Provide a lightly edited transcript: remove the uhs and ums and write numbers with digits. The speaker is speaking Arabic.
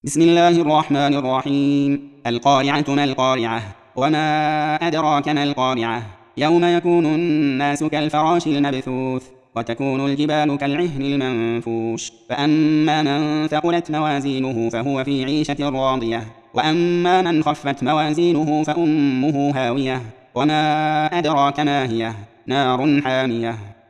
بسم الله الرحمن الرحيم. القارعة ما القارعة وما أدراك ما القارعة يوم يكون الناس كالفراش المبثوث وتكون الجبال كالعهن المنفوش فأما من ثقلت موازينه فهو في عيشة راضية وأما من خفت موازينه فأمه هاوية وما أدراك ما هي نار حامية